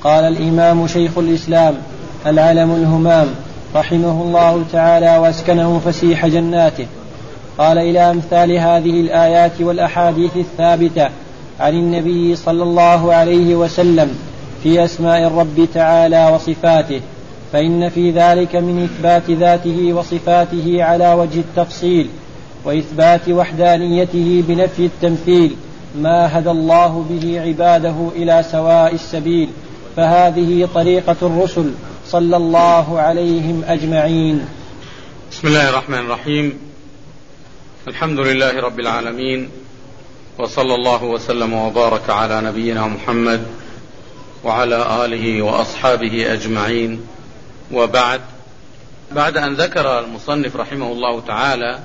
قال الإمام شيخ الإسلام العلم الهمام رحمه الله تعالى واسكنه فسيح جناته، قال: إلى أمثال هذه الآيات والأحاديث الثابتة عن النبي صلى الله عليه وسلم في أسماء الرب تعالى وصفاته، فإن في ذلك من إثبات ذاته وصفاته على وجه التفصيل، وإثبات وحدانيته بنفي التمثيل، ما هدى الله به عباده إلى سواء السبيل، فهذه طريقة الرسل صلى الله عليهم أجمعين. بسم الله الرحمن الرحيم. الحمد لله رب العالمين، وصلى الله وسلم وبارك على نبينا محمد وعلى آله وأصحابه أجمعين، وبعد. بعد أن ذكر المصنف رحمه الله تعالى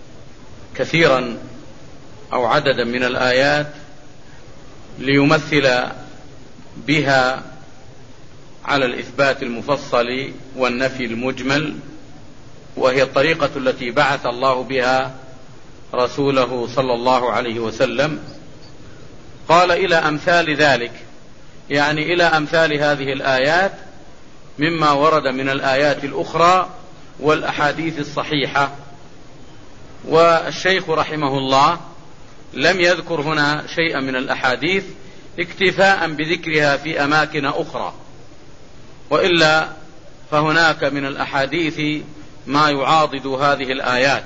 كثيرا أو عددا من الآيات ليمثل بها على الإثبات المفصل والنفي المجمل، وهي الطريقة التي بعث الله بها رسوله صلى الله عليه وسلم، قال: إلى أمثال ذلك، يعني إلى أمثال هذه الآيات مما ورد من الآيات الأخرى والأحاديث الصحيحة. والشيخ رحمه الله لم يذكر هنا شيئا من الأحاديث اكتفاء بذكرها في أماكن أخرى، وإلا فهناك من الأحاديث ما يعاضد هذه الآيات،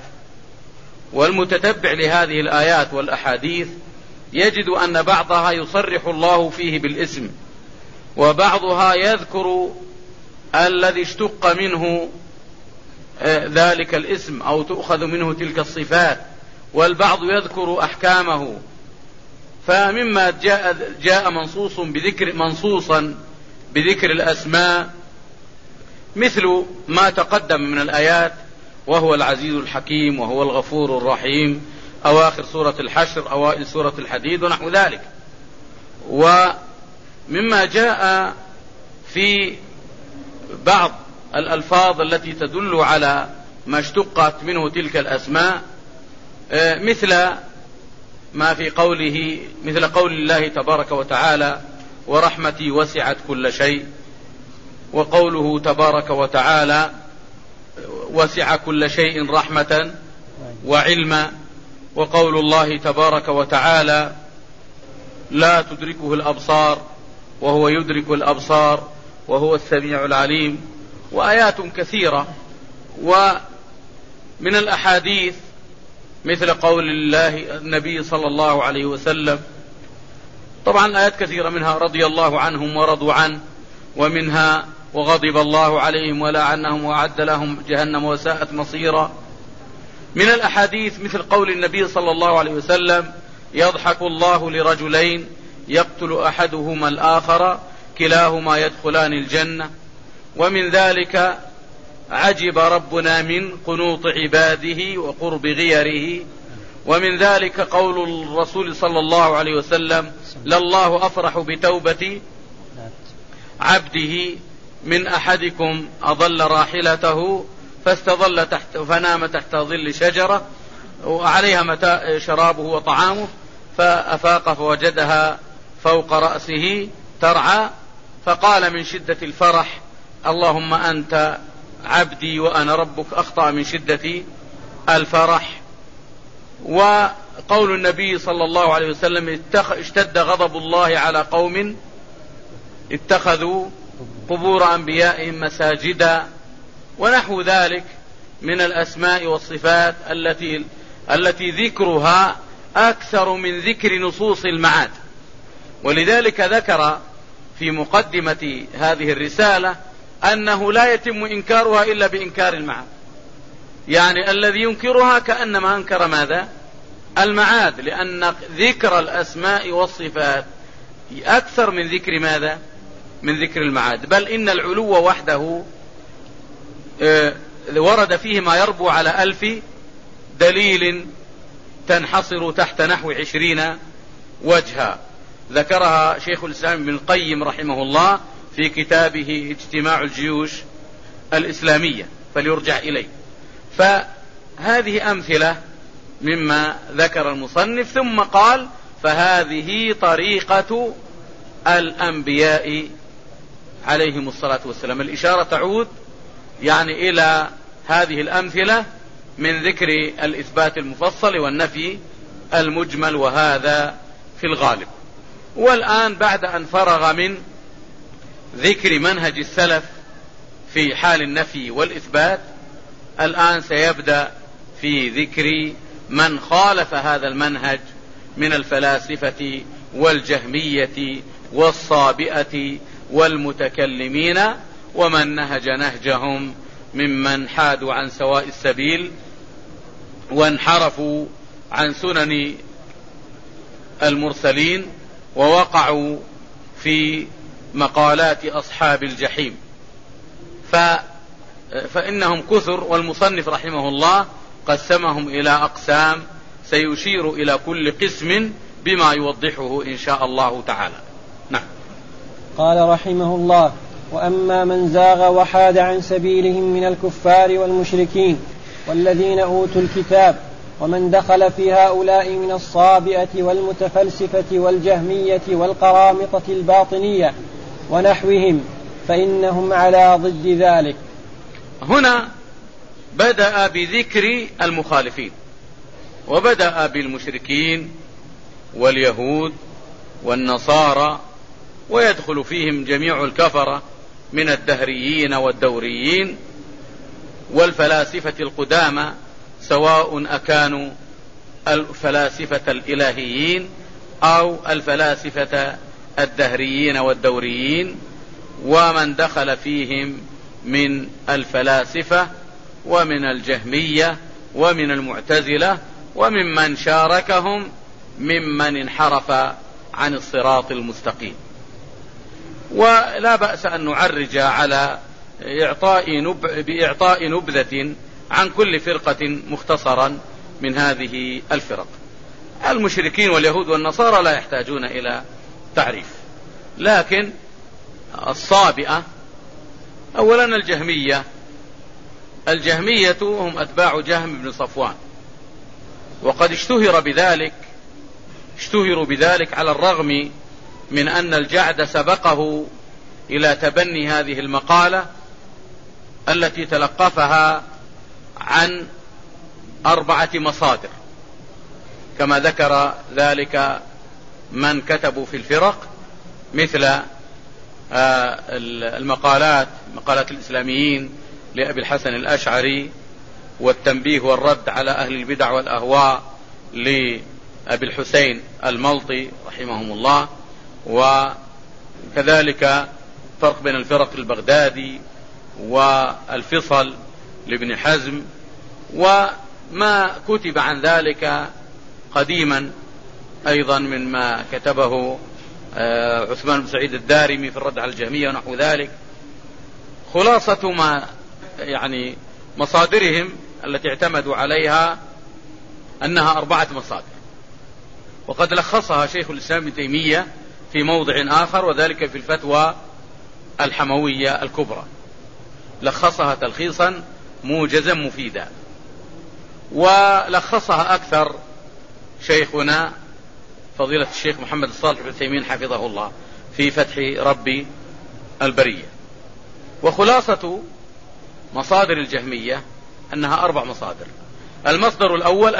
والمتتبع لهذه الآيات والأحاديث يجد أن بعضها يصرح الله فيه بالاسم، وبعضها يذكر الذي اشتق منه ذلك الاسم أو تؤخذ منه تلك الصفات، والبعض يذكر أحكامه. فمما جاء منصوصا بذكر الأسماء مثل ما تقدم من الآيات، وهو العزيز الحكيم، وهو الغفور الرحيم، أواخر سورة الحشر، أوائل سورة الحديد، ونحو ذلك. ومما جاء في بعض الألفاظ التي تدل على ما اشتقت منه تلك الأسماء، مثل ما في قوله، مثل قول الله تبارك وتعالى: ورحمتي وسعت كل شيء، وقوله تبارك وتعالى: وسع كل شيء رحمة وعلما، وقول الله تبارك وتعالى: لا تدركه الأبصار وهو يدرك الأبصار وهو السميع العليم، وآيات كثيرة. ومن الأحاديث مثل قول الله النبي صلى الله عليه وسلم، طبعا آيات كثيرة، منها رضي الله عنهم ورضوا عنه، ومنها وغضب الله عليهم ولعنهم وأعد لهم جهنم وساءت مصيرا. من الأحاديث مثل قول النبي صلى الله عليه وسلم: يضحك الله لرجلين يقتل أحدهما الآخر كلاهما يدخلان الجنة. ومن ذلك: عجب ربنا من قنوط عباده وقرب غيره. ومن ذلك قول الرسول صلى الله عليه وسلم: لله أفرح بتوبة عبده من أحدكم أضل راحلته فاستظل فنام تحت ظل شجرة وعليها شرابه وطعامه، فأفاق فوجدها فوق رأسه ترعى، فقال من شدة الفرح: اللهم أنت عبدي وأنا ربك، أخطأ من شدة الفرح. وقول النبي صلى الله عليه وسلم: اشتد غضب الله على قوم اتخذوا قبور أنبيائهم مساجدا، ونحو ذلك من الأسماء والصفات التي ذكرها أكثر من ذكر نصوص المعاد. ولذلك ذكر في مقدمة هذه الرسالة أنه لا يتم إنكارها إلا بإنكار المعاد، يعني الذي ينكرها كأنما أنكر ماذا؟ المعاد، لأن ذكر الأسماء والصفات أكثر من ذكر ماذا؟ من ذكر المعاد. بل إن العلو وحده ورد فيه ما يربو على 1000 دليل تنحصر تحت نحو 20 وجها، ذكرها شيخ الإسلام ابن القيم رحمه الله في كتابه اجتماع الجيوش الإسلامية، فليرجع إليه. فهذه أمثلة مما ذكر المصنف، ثم قال: فهذه طريقة الأنبياء عليهم الصلاة والسلام. الإشارة تعود يعني إلى هذه الأمثلة من ذكر الإثبات المفصل والنفي المجمل، وهذا في الغالب. والآن بعد أن فرغ من ذكر منهج السلف في حال النفي والإثبات، الآن سيبدأ في ذكر من خالف هذا المنهج من الفلاسفة والجهمية والصابئة والمتكلمين، ومن نهج نهجهم ممن حادوا عن سواء السبيل وانحرفوا عن سنن المرسلين ووقعوا في مقالات أصحاب الجحيم. فإنهم كثر، والمصنف رحمه الله قسمهم إلى أقسام سيشير إلى كل قسم بما يوضحه إن شاء الله تعالى. نعم. قال رحمه الله: وأما من زاغ وحاد عن سبيلهم من الكفار والمشركين والذين أوتوا الكتاب، ومن دخل في هؤلاء من الصابئة والمتفلسفة والجهمية والقرامطة الباطنية ونحوهم، فإنهم على ضد ذلك. هنا بدأ بذكر المخالفين، وبدأ بالمشركين واليهود والنصارى، ويدخل فيهم جميع الكفرة من الدهريين والدوريين والفلاسفة القدامى، سواء أكانوا الفلاسفة الإلهيين أو الفلاسفة الدهريين والدوريين، ومن دخل فيهم من الفلاسفة ومن الجهمية ومن المعتزلة وممن شاركهم ممن انحرف عن الصراط المستقيم. ولا بأس أن نعرج على بإعطاء نبذة عن كل فرقة مختصرا من هذه الفرق. المشركين واليهود والنصارى لا يحتاجون إلى تعريف، لكن الصابئة أولا الجهمية هم أتباع جهم بن صفوان، وقد اشتهروا بذلك على الرغم من أن الجعد سبقه إلى تبني هذه المقالة التي تلقفها عن 4 مصادر، كما ذكر ذلك من كتبوا في الفرق، مثل مقالات الإسلاميين لأبي الحسن الأشعري، والتنبيه والرد على أهل البدع والأهواء لأبي الحسين الملطي رحمهم الله، وكذلك فرق بين الفرق البغدادي والفصل لابن حزم، وما كتب عن ذلك قديما أيضا مما كتبه عثمان بن سعيد الدارمي في الرد على الجهمية ونحو ذلك. خلاصة ما يعني مصادرهم التي اعتمدوا عليها أنها 4 مصادر، وقد لخصها شيخ الإسلام ابن تيمية في موضع آخر، وذلك في الفتوى الحموية الكبرى، لخصها تلخيصا موجزا مفيدا. ولخصها أكثر شيخنا فضيلة الشيخ محمد الصالح بن تيمين حفظه الله في فتح ربي البرية. وخلاصة مصادر الجهمية أنها 4 مصادر. المصدر الأول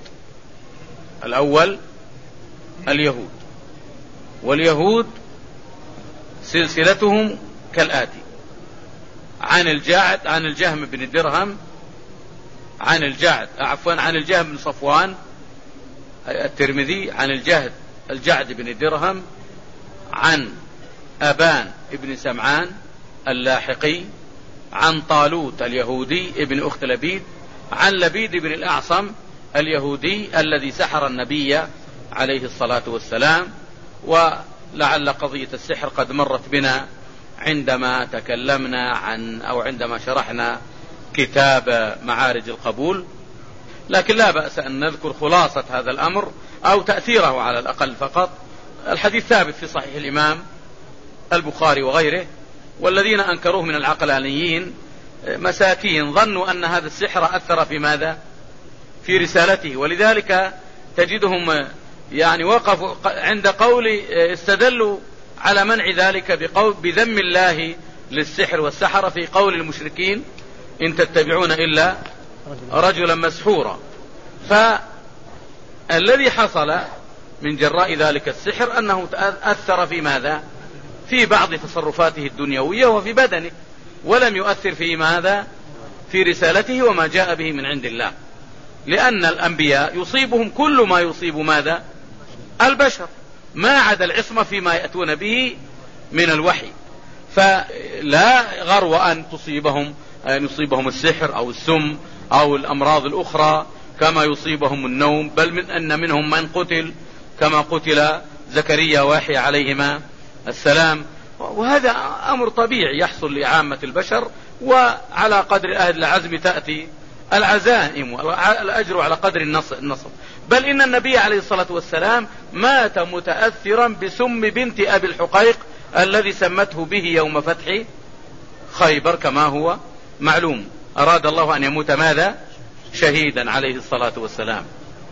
اليهود، واليهود سلسلتهم كالآتي: عن الجهم بن درهم، عن الجهم بن صفوان الترمذي، عن الجعد بن درهم، عن أبان ابن سمعان اللاحقي، عن طالوت اليهودي ابن أخت لبيد، عن لبيد بن الأعصم اليهودي الذي سحر النبي عليه الصلاة والسلام. ولعل قضية السحر قد مرت بنا عندما تكلمنا عندما شرحنا كتاب معارج القبول، لكن لا بأس أن نذكر خلاصة هذا الأمر أو تأثيره على الأقل فقط. الحديث ثابت في صحيح الإمام البخاري وغيره، والذين أنكروه من العقلانيين مساكين ظنوا أن هذا السحر أثر في ماذا؟ في رسالته، ولذلك تجدهم يعني وقفوا عند قول استدلوا على منع ذلك بذم الله للسحر والسحرة في قول المشركين إن تتبعون إلا رجلا مسحورا. فالذي حصل من جراء ذلك السحر أنه أثر في ماذا؟ في بعض تصرفاته الدنيوية وفي بدنه، ولم يؤثر في ماذا؟ في رسالته وما جاء به من عند الله، لأن الأنبياء يصيبهم كل ما يصيب ماذا؟ البشر، ما عدا العصمة فيما يأتون به من الوحي. فلا غرو أن يصيبهم السحر أو السم أو الأمراض الأخرى كما يصيبهم النوم، بل من أن منهم من قتل كما قتل زكريا ويحيى عليهما السلام. وهذا أمر طبيعي يحصل لعامة البشر، وعلى قدر أهل العزم تأتي العزائم والأجر على قدر النصر. بل إن النبي عليه الصلاة والسلام مات متأثرا بسم بنت أبي الحقيق الذي سمته به يوم فتح خيبر كما هو معلوم. أراد الله أن يموت ماذا؟ شهيدا عليه الصلاة والسلام.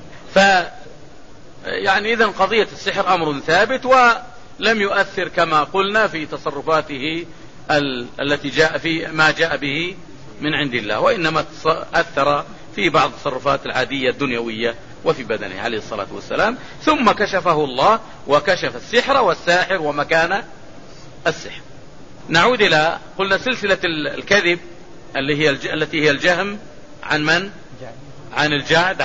يعني إذن قضية السحر أمر ثابت، ولم يؤثر كما قلنا في تصرفاته التي جاء في ما جاء به من عند الله، وإنما أثر في بعض التصرفات العادية الدنيوية وفي بدنه عليه الصلاة والسلام. ثم كشفه الله وكشف السحر والساحر ومكان السحر. نعود إلى قلنا سلسلة الكذب التي هي الجهم عن من؟ عن الجعد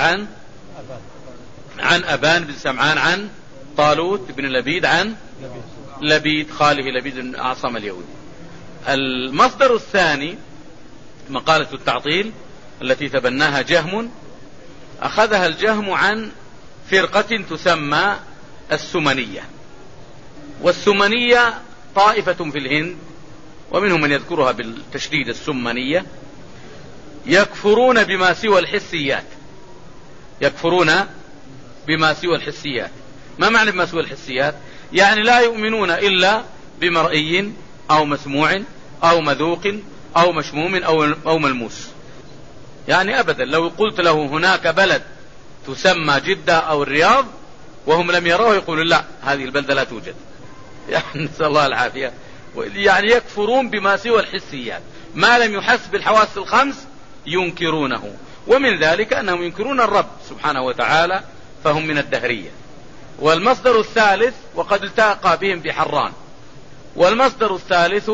عن أبان بن سمعان عن طالوت بن لبيد عن لبيد خاله لبيد بن أعصم اليهودي. المصدر الثاني مقالة التعطيل التي تبناها جهم، أخذها الجهم عن فرقة تسمى السمنية. والسمنية طائفة في الهند، ومنهم من يذكرها بالتشديد السمنية، يكفرون بما سوى الحسيات. يكفرون بما سوى الحسيات. ما معنى بما سوى الحسيات؟ يعني لا يؤمنون إلا بمرئي أو مسموع أو مذوق أو مشموم أو ملموس. يعني أبدا لو قلت له هناك بلد تسمى جدة أو الرياض وهم لم يروه يقول لا، هذه البلدة لا توجد. يعني نسأل الله العافية. يعني يكفرون بما سوى الحسيات، ما لم يحس بالحواس الخمس ينكرونه، ومن ذلك أنهم ينكرون الرب سبحانه وتعالى، فهم من الدهرية. والمصدر الثالث وقد التقى بهم بحران. والمصدر الثالث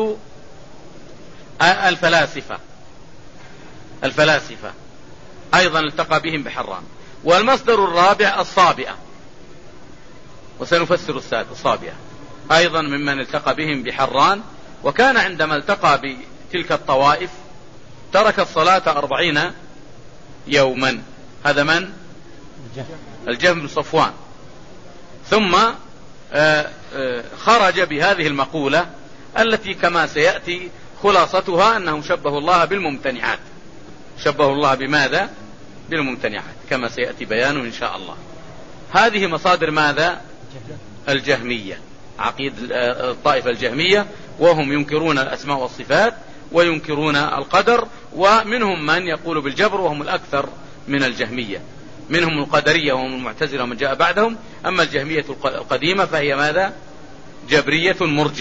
الفلاسفة أيضا التقى بهم بحران. والمصدر الرابع الصابئة، وسنفسر الصابئة أيضا ممن التقى بهم بحران. وكان عندما التقى بتلك الطوائف ترك الصلاة 40 يوما. هذا من؟ الجهم بن صفوان. ثم خرج بهذه المقولة التي كما سيأتي خلاصتها أنهم شبهوا الله بالممتنعات. شبهوا الله بماذا؟ بالممتنعات كما سيأتي بيانه إن شاء الله. هذه مصادر ماذا؟ الجهمية، عقيدة الطائفة الجهمية، وهم ينكرون الأسماء والصفات وينكرون القدر. ومنهم من يقول بالجبر وهم الأكثر من الجهمية، منهم القدرية وهم المعتزلة ومن جاء بعدهم. أما الجهمية القديمة فهي ماذا؟ جبرية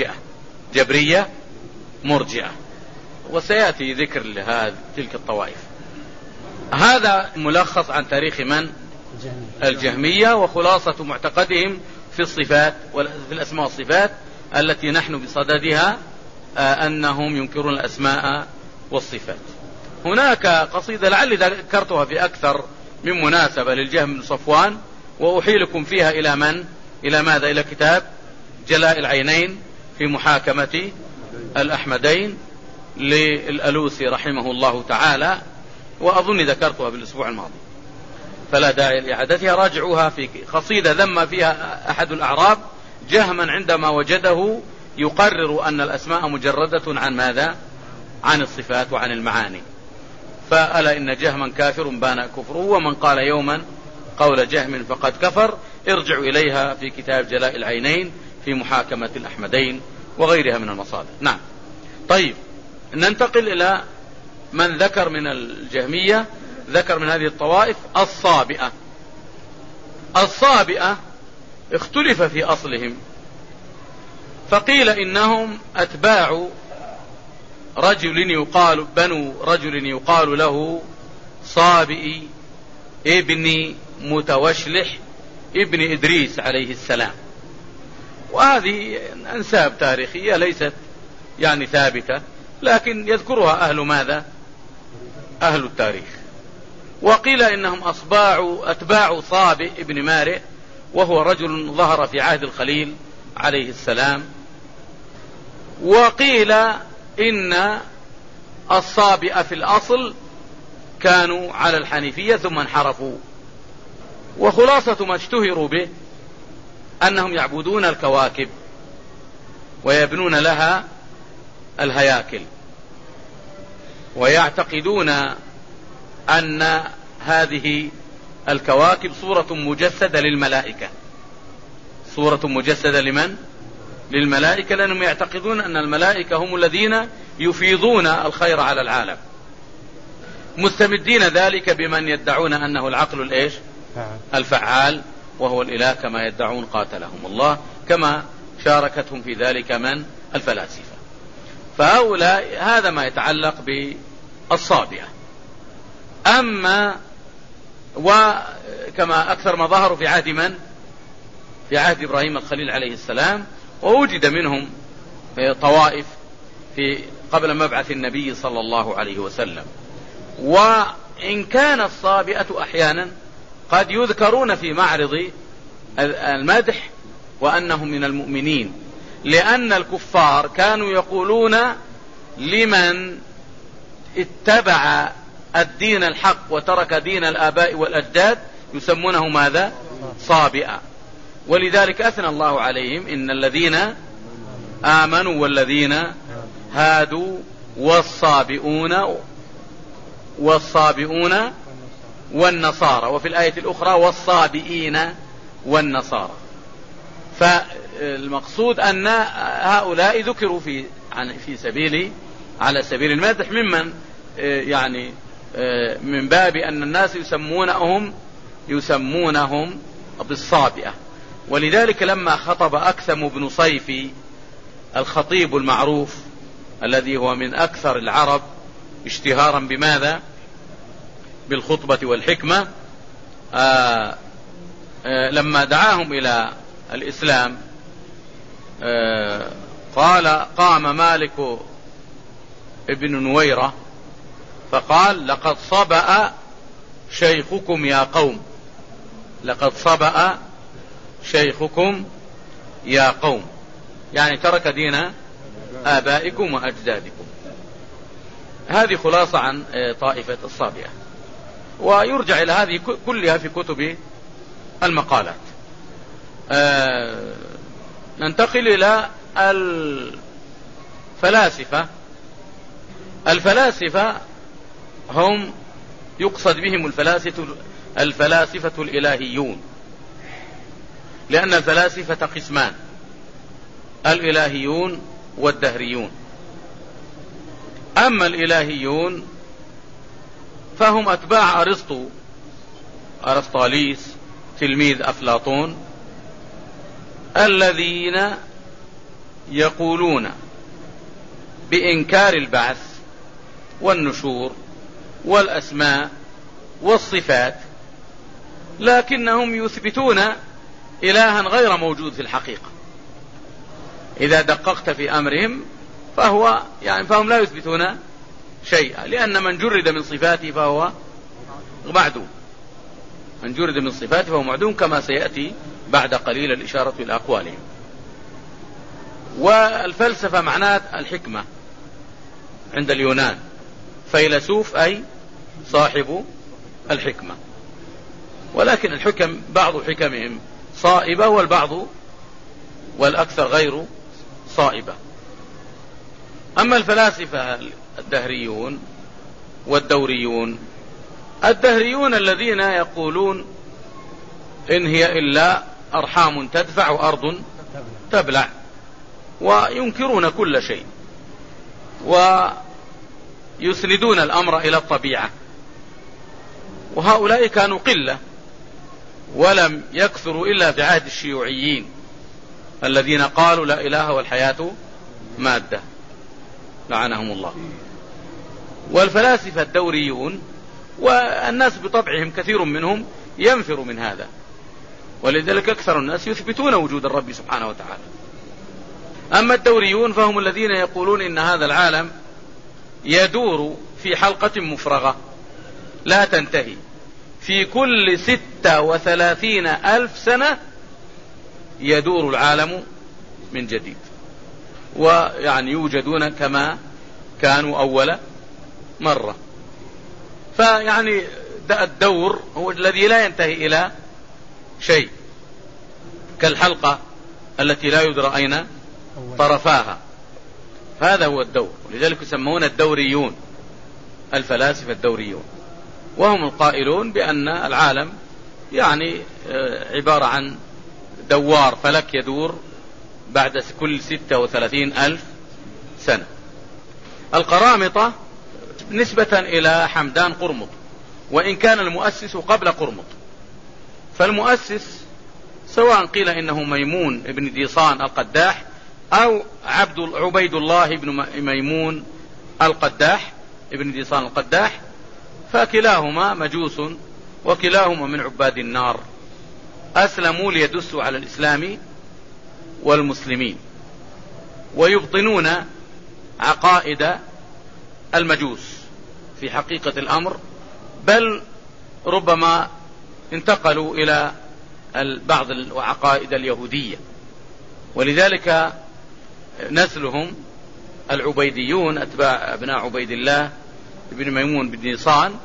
مرجئة. وسيأتي ذكر لهذه تلك الطوائف. هذا ملخص عن تاريخ من؟ الجهمية، وخلاصة معتقدهم في الصفات في الأسماء والصفات التي نحن بصددها، أنهم ينكرون الأسماء والصفات. هناك قصيدة لعلي ذكرتها في أكثر من مناسبة للجهم بن صفوان، وأحيلكم فيها إلى من؟ إلى ماذا؟ إلى كتاب جلاء العينين في محاكمة الأحمدين للألوسي رحمه الله تعالى، وأظن ذكرتها بالأسبوع الماضي فلا داعي لإعادتها. راجعوها في قصيدة ذم فيها أحد الأعراب جهما عندما وجده يقرر أن الأسماء مجردة عن ماذا؟ عن الصفات وعن المعاني. فألا إن جهما كافر بان كفره، ومن قال يوما قول جهم فقد كفر. ارجعوا إليها في كتاب جلاء العينين في محاكمة الأحمدين وغيرها من المصادر. نعم. طيب ننتقل إلى من ذكر من الجهمية، ذكر من هذه الطوائف الصابئة اختلف في أصلهم، فقيل إنهم أتباع بنو رجل يقال له صابئ ابن متوشلح ابن إدريس عليه السلام. وهذه أنساب تاريخية ليست يعني ثابتة، لكن يذكرها أهل ماذا؟ أهل التاريخ. وقيل إنهم أتباع صابئ ابن مارئ، وهو رجل ظهر في عهد الخليل عليه السلام. وقيل إن الصابئة في الأصل كانوا على الحنيفية ثم انحرفوا. وخلاصة ما اشتهروا به أنهم يعبدون الكواكب ويبنون لها الهياكل، ويعتقدون أن هذه الكواكب صورة مجسدة للملائكة. صورة مجسدة لمن؟ للملائكة، لأنهم يعتقدون أن الملائكة هم الذين يفيضون الخير على العالم، مستمدين ذلك بمن يدعون أنه العقل الفعال، وهو الإله كما يدعون قاتلهم الله، كما شاركتهم في ذلك من؟ الفلاسفة. فهؤلاء هذا ما يتعلق بالصابئة. أما وكما أكثر ما ظهروا في عهد من؟ في عهد إبراهيم الخليل عليه السلام، ووجد منهم طوائف قبل مبعث النبي صلى الله عليه وسلم. وإن كان الصابئة أحيانا قد يذكرون في معرض المدح وأنهم من المؤمنين، لأن الكفار كانوا يقولون لمن اتبع الدين الحق وترك دين الآباء والأجداد يسمونه ماذا؟ صابئة. ولذلك أثنى الله عليهم: إن الذين آمنوا والذين هادوا والصابئون والنصارى، وفي الآية الأخرى والصابئين والنصارى. فالمقصود أن هؤلاء ذكروا على سبيل المدح، ممن يعني من باب أن الناس يسمونهم بالصابئة. ولذلك لما خطب أكثم بن صيفي الخطيب المعروف الذي هو من أكثر العرب اشتهارا بماذا؟ بالخطبة والحكمة، لما دعاهم إلى الإسلام قام مالك ابن نويرة فقال: لقد صبأ شيخكم يا قوم، لقد صبأ شيخكم يا قوم، يعني ترك دين آبائكم وأجدادكم. هذه خلاصة عن طائفة الصابئة، ويرجع إلى هذه كلها في كتب المقالات. ننتقل إلى الفلاسفة. الفلاسفة هم يقصد بهم الفلاسفة الإلهيون، لأن الفلاسفة قسمان: الإلهيون والدهريون. أما الإلهيون فهم أتباع أرسطاليس تلميذ أفلاطون، الذين يقولون بإنكار البعث والنشور والأسماء والصفات، لكنهم يثبتون إلها غير موجود في الحقيقة. إذا دققت في أمرهم فهم لا يثبتون شيئا، لأن من جرد من صفاته فهو معدوم، من جرد من صفاته فهو معدوم، كما سيأتي بعد قليل الإشارة إلى أقوالهم. والفلسفة معناه الحكمة عند اليونان، فيلسوف أي صاحب الحكمة، ولكن الحكم بعض حكمهم صائبة والأكثر غير صائبة. أما الفلاسفة الدهريون والدوريون: الدهريون الذين يقولون إن هي إلا أرحام تدفع وأرض تبلع، وينكرون كل شيء، ويسندون الأمر إلى الطبيعة. وهؤلاء كانوا قلة، ولم يكثروا إلا في عهد الشيوعيين الذين قالوا لا إله والحياة مادة. لعنهم الله. والفلاسفة الدوريون والناس بطبعهم كثير منهم ينفر من هذا، ولذلك أكثر الناس يثبتون وجود الرب سبحانه وتعالى. أما الدوريون فهم الذين يقولون إن هذا العالم يدور في حلقة مفرغة لا تنتهي، في كل 36,000 سنة يدور العالم من جديد، ويعني يوجدون كما كانوا أول مرة. فيعني الدور هو الذي لا ينتهي إلى شيء، كالحلقة التي لا يدرى أين طرفاها، هذا هو الدور. ولذلك يسمون الدوريون الفلاسفة الدوريون، وهم القائلون بأن العالم يعني عبارة عن دوار فلك يدور بعد كل 36,000 سنة. القرامطة نسبة إلى حمدان قرمط، وإن كان المؤسس قبل قرمط، فالمؤسس سواء قيل إنه ميمون ابن ديصان القداح أو عبيد الله بن ميمون القداح ابن ديصان القداح، فكلاهما مجوس وكلاهما من عباد النار، أسلموا ليدسوا على الإسلام والمسلمين ويبطنون عقائد المجوس في حقيقة الأمر، بل ربما انتقلوا إلى بعض العقائد اليهودية. ولذلك نسلهم العبيديون أتباع أبناء عبيد الله بن ميمون بن ديصان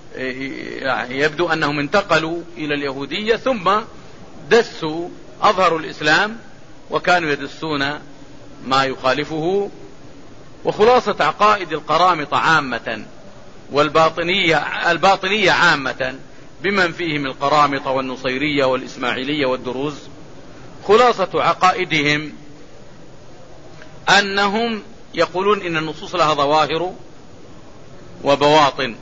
يبدو أنهم انتقلوا إلى اليهودية ثم دسوا أظهروا الإسلام وكانوا يدسون ما يخالفه. وخلاصة عقائد القرامطة عامة والباطنية عامة بمن فيهم القرامطة والنصيرية والإسماعيلية والدروز، خلاصة عقائدهم أنهم يقولون إن النصوص لها ظواهر وبواطن،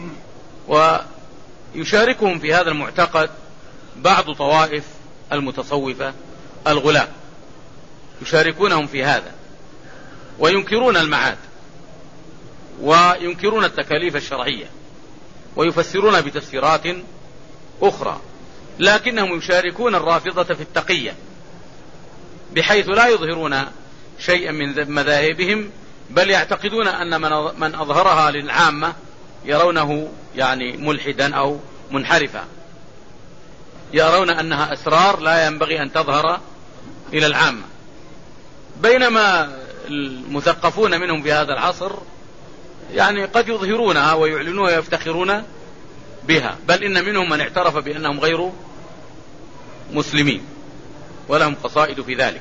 ويشاركهم في هذا المعتقد بعض طوائف المتصوفة الغلاة، يشاركونهم في هذا وينكرون المعاد وينكرون التكاليف الشرعية ويفسرون بتفسيرات أخرى، لكنهم يشاركون الرافضة في التقية بحيث لا يظهرون شيئا من مذاهبهم، بل يعتقدون أن من أظهرها للعامة يرونه يعني ملحدا أو منحرفا، يرون أنها أسرار لا ينبغي أن تظهر إلى العامة، بينما المثقفون منهم في هذا العصر يعني قد يظهرونها ويعلنوها ويفتخرون بها، بل إن منهم من اعترف بأنهم غير مسلمين ولهم قصائد في ذلك.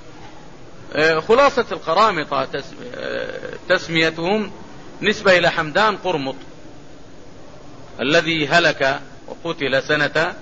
خلاصة القرامطة تسميتهم نسبة إلى حمدان قرمط الذي هلك وقتل سنة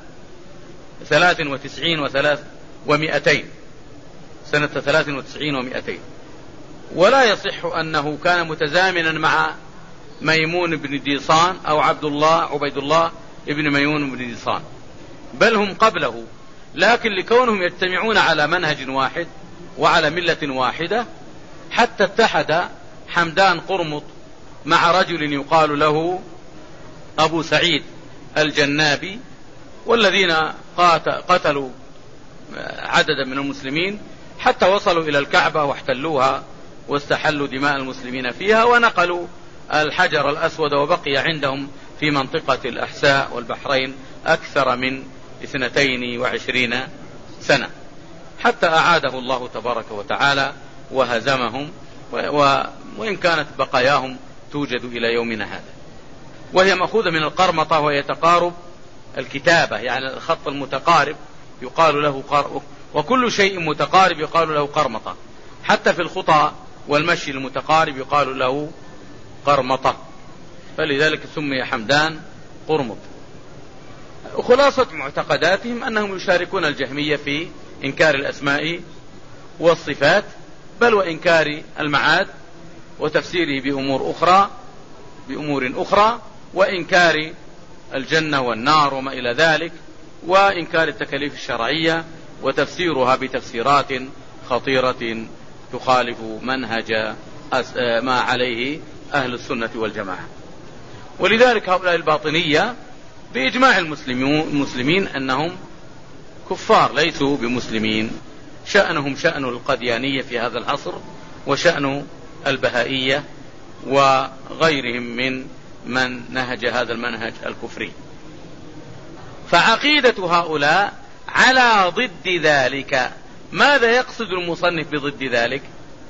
93 و200 سنة 93 و200، ولا يصح أنه كان متزامنا مع ميمون بن ديصان أو عبيد الله ابن ميمون بن ديصان، بل هم قبله، لكن لكونهم يجتمعون على منهج واحد وعلى ملة واحدة حتى اتحد حمدان قرمط مع رجل يقال له أبو سعيد الجنابي، والذين قتلوا عددا من المسلمين حتى وصلوا إلى الكعبة واحتلوها واستحلوا دماء المسلمين فيها، ونقلوا الحجر الأسود وبقي عندهم في منطقة الأحساء والبحرين أكثر من 22 سنة حتى أعاده الله تبارك وتعالى وهزمهم، وإن كانت بقاياهم توجد إلى يومنا هذا، وهي مأخوذة من القرمطة وهي تقارب الكتابة، يعني الخط المتقارب يقال له وكل شيء متقارب يقال له قرمطة، حتى في الخطى والمشي المتقارب يقال له قرمطة، فلذلك سمي حمدان قرمط. خلاصة معتقداتهم أنهم يشاركون الجهمية في إنكار الأسماء والصفات، بل وإنكار المعاد وتفسيره بأمور أخرى، وإنكار الجنة والنار وما إلى ذلك، وإنكار التكاليف الشرعية وتفسيرها بتفسيرات خطيرة تخالف منهج ما عليه أهل السنة والجماعة. ولذلك هؤلاء الباطنية بإجماع المسلمين أنهم كفار ليسوا بمسلمين، شأنهم شأن القديانية في هذا العصر، وشأن البهائية وغيرهم من نهج هذا المنهج الكفري. فعقيدة هؤلاء على ضد ذلك. ماذا يقصد المصنف بضد ذلك؟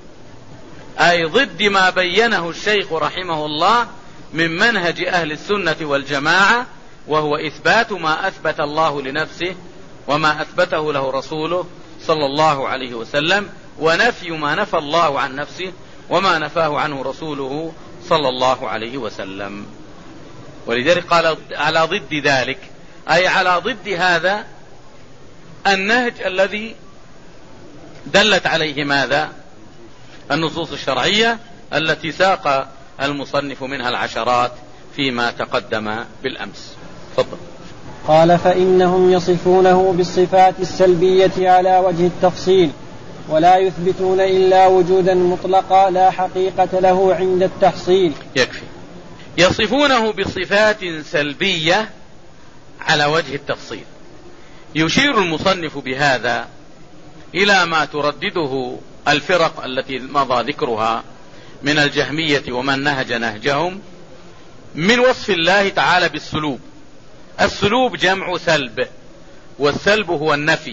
أي ضد ما بينه الشيخ رحمه الله من منهج أهل السنة والجماعة، وهو إثبات ما أثبت الله لنفسه وما أثبته له رسوله صلى الله عليه وسلم، ونفي ما نفى الله عن نفسه وما نفاه عنه رسوله صلى الله عليه وسلم. ولذلك قال على ضد ذلك، أي على ضد هذا النهج الذي دلت عليه ماذا؟ النصوص الشرعية التي ساق المصنف منها العشرات فيما تقدم بالأمس. تفضل. قال: فإنهم يصفونه بالصفات السلبية على وجه التفصيل، ولا يثبتون إلا وجودا مطلقا لا حقيقة له عند التحصيل. يكفي. يصفونه بصفات سلبية على وجه التفصيل. يشير المصنف بهذا إلى ما تردده الفرق التي مضى ذكرها من الجهمية ومن نهج نهجهم من وصف الله تعالى بالسلوب. السلوب جمع سلب، والسلب هو النفي.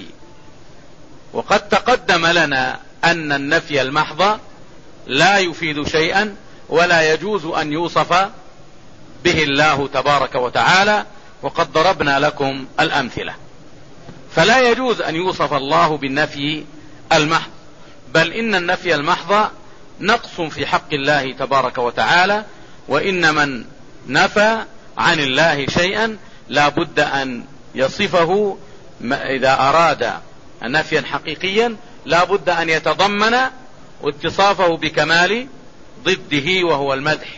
وقد تقدم لنا أن النفي المحض لا يفيد شيئا ولا يجوز أن يوصف به الله تبارك وتعالى، وقد ضربنا لكم الأمثلة. فلا يجوز أن يوصف الله بالنفي المحض، بل إن النفي المحض نقص في حق الله تبارك وتعالى، وإن من نفى عن الله شيئا لا بد أن يصفه إذا أراد نفيا حقيقيا لا بد أن يتضمن اتصافه بكمال ضده وهو المدح.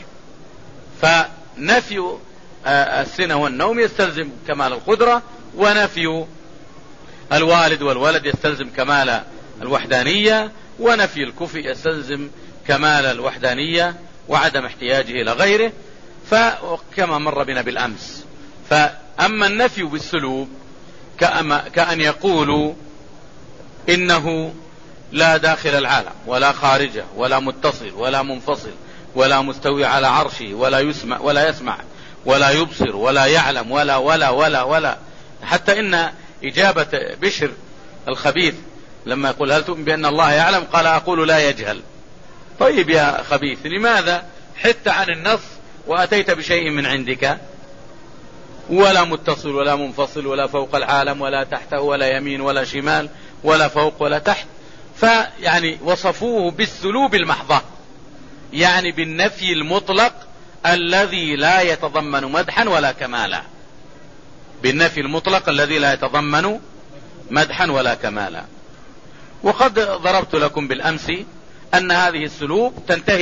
فنفي السنة والنوم يستلزم كمال القدرة، ونفي الوالد والولد يستلزم كمال الوحدانية، ونفي الكفء يستلزم كمال الوحدانية وعدم احتياجه إلى غيره، فكما مر بنا بالأمس. فأما النفي بالسلوب كأن يقولوا إنه لا داخل العالم ولا خارجه ولا متصل ولا منفصل ولا مستوي على عرشه ولا يسمع ولا يبصر ولا يعلم ولا ولا ولا ولا. حتى إن إجابة بشر الخبيث لما يقول هل تؤمن بأن الله يعلم؟ قال أقول لا يجهل. طيب يا خبيث، لماذا حدت عن النص وأتيت بشيء من عندك؟ ولا متصل ولا منفصل ولا فوق العالم ولا تحته ولا يمين ولا شمال ولا فوق ولا تحت. فيعني وصفوه بالسلوب المحضة، يعني بالنفي المطلق الذي لا يتضمن مدحا ولا كمالا، بالنفي المطلق الذي لا يتضمن مدحا ولا كمالا. وقد ضربت لكم بالأمس أن هذه السلوب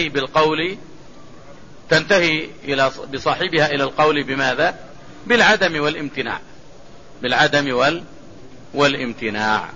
تنتهي بصاحبها إلى القول بماذا؟ بالعدم والامتناع، بالعدم والامتناع.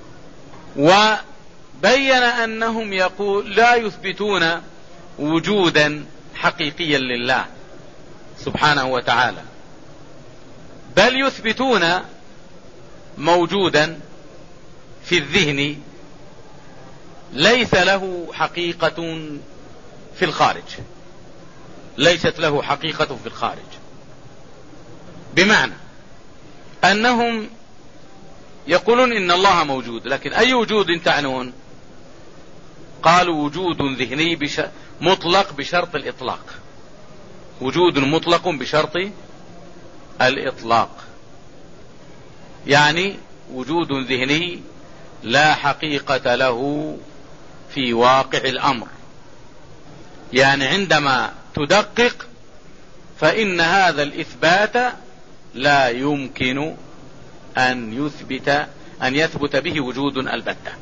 وبين أنهم لا يثبتون وجودا حقيقيا لله سبحانه وتعالى، بل يثبتون موجودا في الذهن ليس له حقيقة في الخارج، ليست له حقيقة في الخارج. بمعنى أنهم يقولون إن الله موجود، لكن أي وجود تعنون؟ قالوا وجود ذهني مطلق بشرط الإطلاق، وجود مطلق بشرط الإطلاق، يعني وجود ذهني لا حقيقة له في واقع الأمر. يعني عندما تدقق فإن هذا الإثبات لا يمكن أن يثبت به وجود البتة.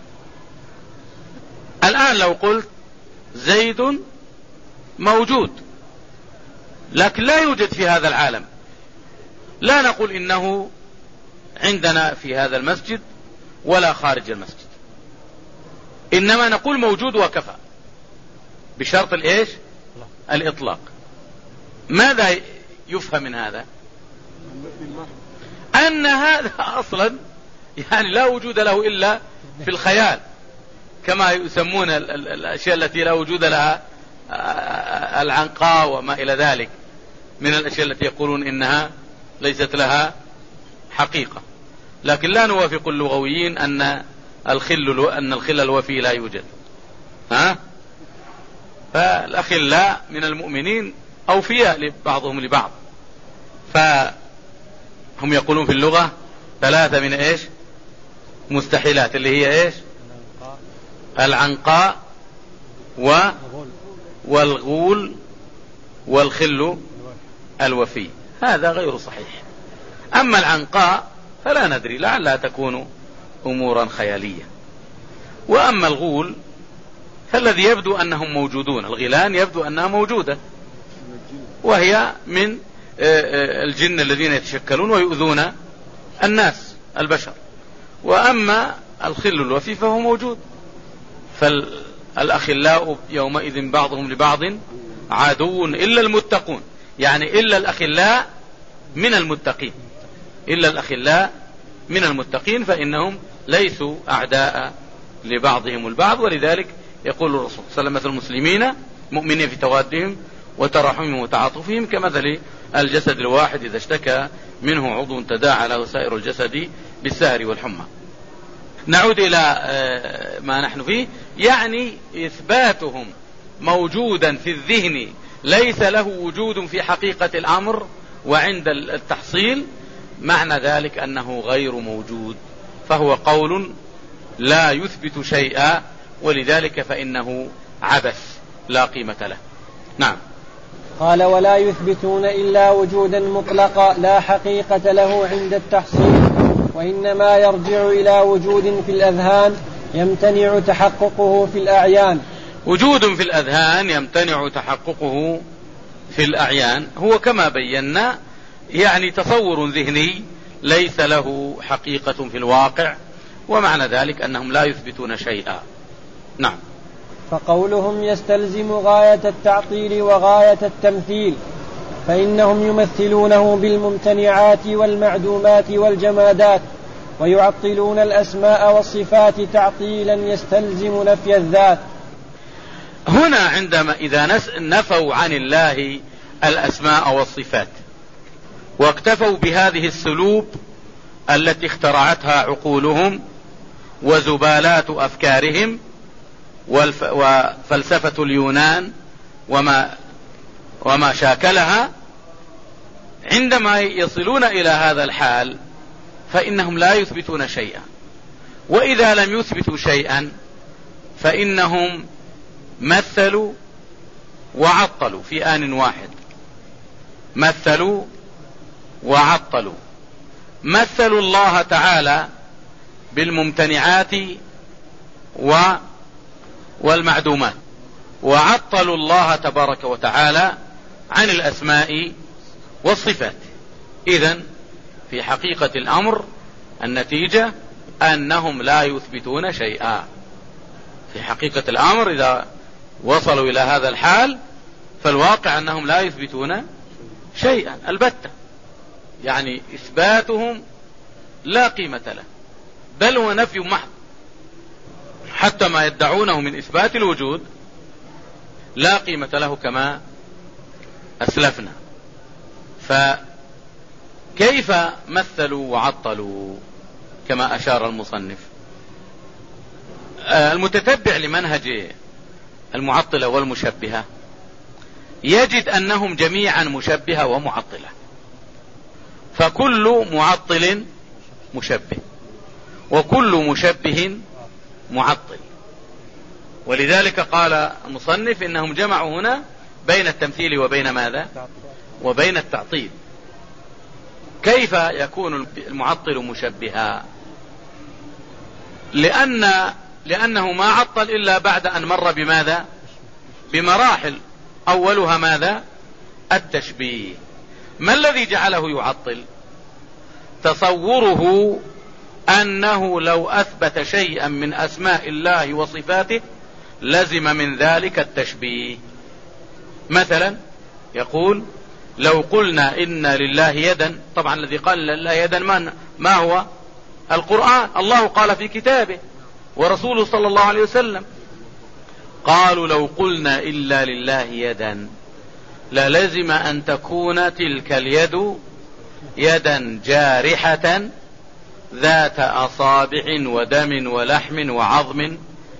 الآن لو قلت زيد موجود لكن لا يوجد في هذا العالم، لا نقول إنه عندنا في هذا المسجد ولا خارج المسجد، إنما نقول موجود وكفى. بشرط الإيش؟ الإطلاق. ماذا يفهم من هذا؟ أن هذا أصلا يعني لا وجود له إلا في الخيال، كما يسمون الأشياء التي لا وجود لها العنقاء وما إلى ذلك من الأشياء التي يقولون إنها ليست لها حقيقة. لكن لا نوافق اللغويين أن الخل الوفي لا يوجد. فالأخلاء من المؤمنين أوفياء بعضهم لبعض. فهم يقولون في اللغة 3 من إيش؟ مستحيلات، اللي هي إيش؟ العنقاء والغول والخل الوفي. هذا غير صحيح. أما العنقاء فلا ندري، لعلها تكون أمورا خيالية. وأما الغول فالذي يبدو أنهم موجودون، الغيلان يبدو أنها موجودة، وهي من الجن الذين يتشكلون ويؤذون الناس البشر. وأما الخل الوفي فهو موجود. فالأخلاء يومئذ بعضهم لبعض عدو إلا المتقون، يعني إلا الأخلاء من المتقين، إلا الأخلاء من المتقين فإنهم ليسوا أعداء لبعضهم البعض. ولذلك يقول الرسول صلى الله عليه وسلم مثل المسلمين مؤمنين في توادهم وتراحمهم وتعاطفهم كمثل الجسد الواحد إذا اشتكى منه عضو تداعى له سائر الجسد بالسهر والحمى. نعود إلى ما نحن فيه، يعني إثباتهم موجودا في الذهن ليس له وجود في حقيقة الأمر وعند التحصيل، معنى ذلك أنه غير موجود، فهو قول لا يثبت شيئا، ولذلك فإنه عبث لا قيمة له. نعم. قال ولا يثبتون إلا وجودا مطلقا لا حقيقة له عند التحصيل، وإنما يرجع إلى وجود في الأذهان يمتنع تحققه في الأعيان. وجود في الأذهان يمتنع تحققه في الأعيان هو كما بينا يعني تصور ذهني ليس له حقيقة في الواقع، ومعنى ذلك أنهم لا يثبتون شيئا. نعم. فقولهم يستلزم غاية التعطيل وغاية التمثيل، فإنهم يمثلونه بالممتنعات والمعدومات والجمادات، ويعطلون الأسماء والصفات تعطيلا يستلزم نفي الذات. هنا عندما إذا نفوا عن الله الأسماء والصفات واكتفوا بهذه السلوب التي اخترعتها عقولهم وزبالات أفكارهم وفلسفة اليونان وما شاكلها، عندما يصلون إلى هذا الحال فإنهم لا يثبتون شيئا. وإذا لم يثبتوا شيئا فإنهم مثلوا وعطلوا في آن واحد. مثلوا وعطلوا. مثلوا الله تعالى بالممتنعات والمعدومات، وعطلوا الله تبارك وتعالى عن الأسماء والصفات. إذن في حقيقة الأمر النتيجة أنهم لا يثبتون شيئا. في حقيقة الأمر إذا وصلوا إلى هذا الحال فالواقع أنهم لا يثبتون شيئا البتة، يعني إثباتهم لا قيمة له، بل هو نفي محض. حتى ما يدعونه من إثبات الوجود لا قيمة له كما أسلفنا. فكيف مثلوا وعطلوا كما أشار المصنف؟ المتتبع لمنهج المعطلة والمشبهة يجد أنهم جميعا مشبهة ومعطلة، فكل معطل مشبه وكل مشبه معطل. ولذلك قال المصنف إنهم جمعوا هنا بين التمثيل وبين ماذا؟ وبين التعطيل. كيف يكون المعطل مشبها؟ لأنه ما عطل إلا بعد أن مر بماذا؟ بمراحل، أولها ماذا؟ التشبيه. ما الذي جعله يعطل؟ تصوره أنه لو أثبت شيئا من أسماء الله وصفاته لزم من ذلك التشبيه. مثلا يقول لو قلنا إن لله يدا، طبعا الذي قال لله يدا ما هو؟ القرآن، الله قال في كتابه ورسوله صلى الله عليه وسلم. قالوا لو قلنا إلا لله يدا للزم أن تكون تلك اليد يدا جارحة ذات أصابع ودم ولحم وعظم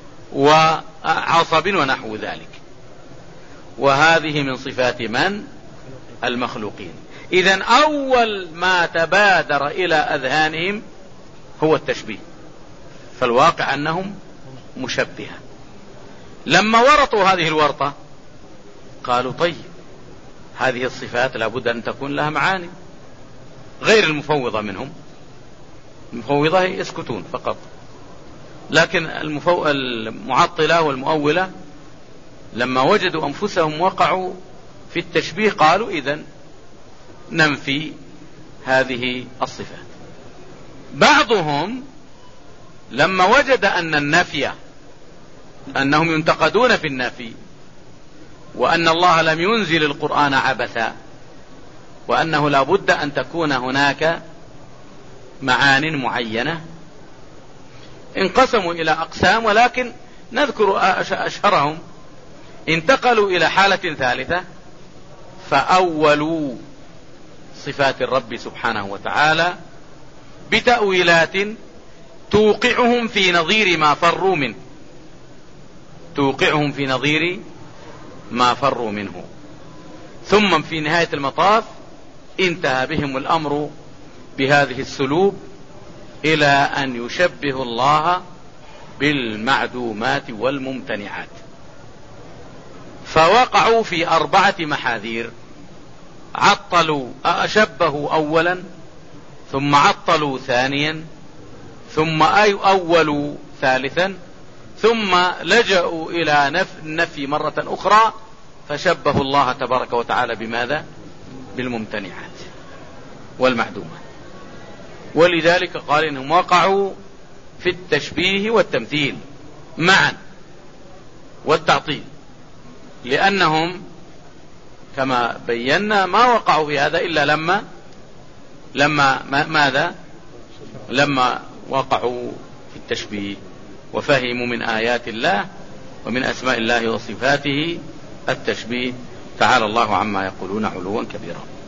وعصب ونحو ذلك، وهذه من صفات من؟ المخلوقين. إذن أول ما تبادر إلى أذهانهم هو التشبيه، فالواقع أنهم مشبهة. لما ورطوا هذه الورطة قالوا طيب هذه الصفات لابد أن تكون لها معاني غير المفوضة منهم. المفوضة يسكتون فقط، لكن المعطلة والمؤولة لما وجدوا أنفسهم وقعوا في التشبيه قالوا إذن ننفي هذه الصفات. بعضهم لما وجد أن النفي أنهم ينتقدون في النفي، وأن الله لم ينزل القرآن عبثا، وأنه لا بد أن تكون هناك معان معينة، انقسموا إلى أقسام، ولكن نذكر أشهرهم. انتقلوا إلى حالة ثالثة فأولوا صفات الرب سبحانه وتعالى بتأويلات توقعهم في نظير ما فروا منه، توقعهم في نظير ما فروا منه. ثم في نهاية المطاف انتهى بهم الأمر بهذه السلوب إلى أن يشبه الله بالمعدومات والممتنعات، فوقعوا في 4 محاذير. عطلوا، شبهوا أولا، ثم عطلوا ثانيا، ثم أولوا ثالثا، ثم لجأوا إلى النفي مرة أخرى فشبهوا الله تبارك وتعالى بماذا؟ بالممتنعات والمعدومات. ولذلك قال إنهم وقعوا في التشبيه والتمثيل معا والتعطيل، لأنهم كما بينا ما وقعوا في هذا إلا لما وقعوا في التشبيه وفهموا من آيات الله ومن أسماء الله وصفاته التشبيه. تعالى الله عما يقولون علوا كبيرا.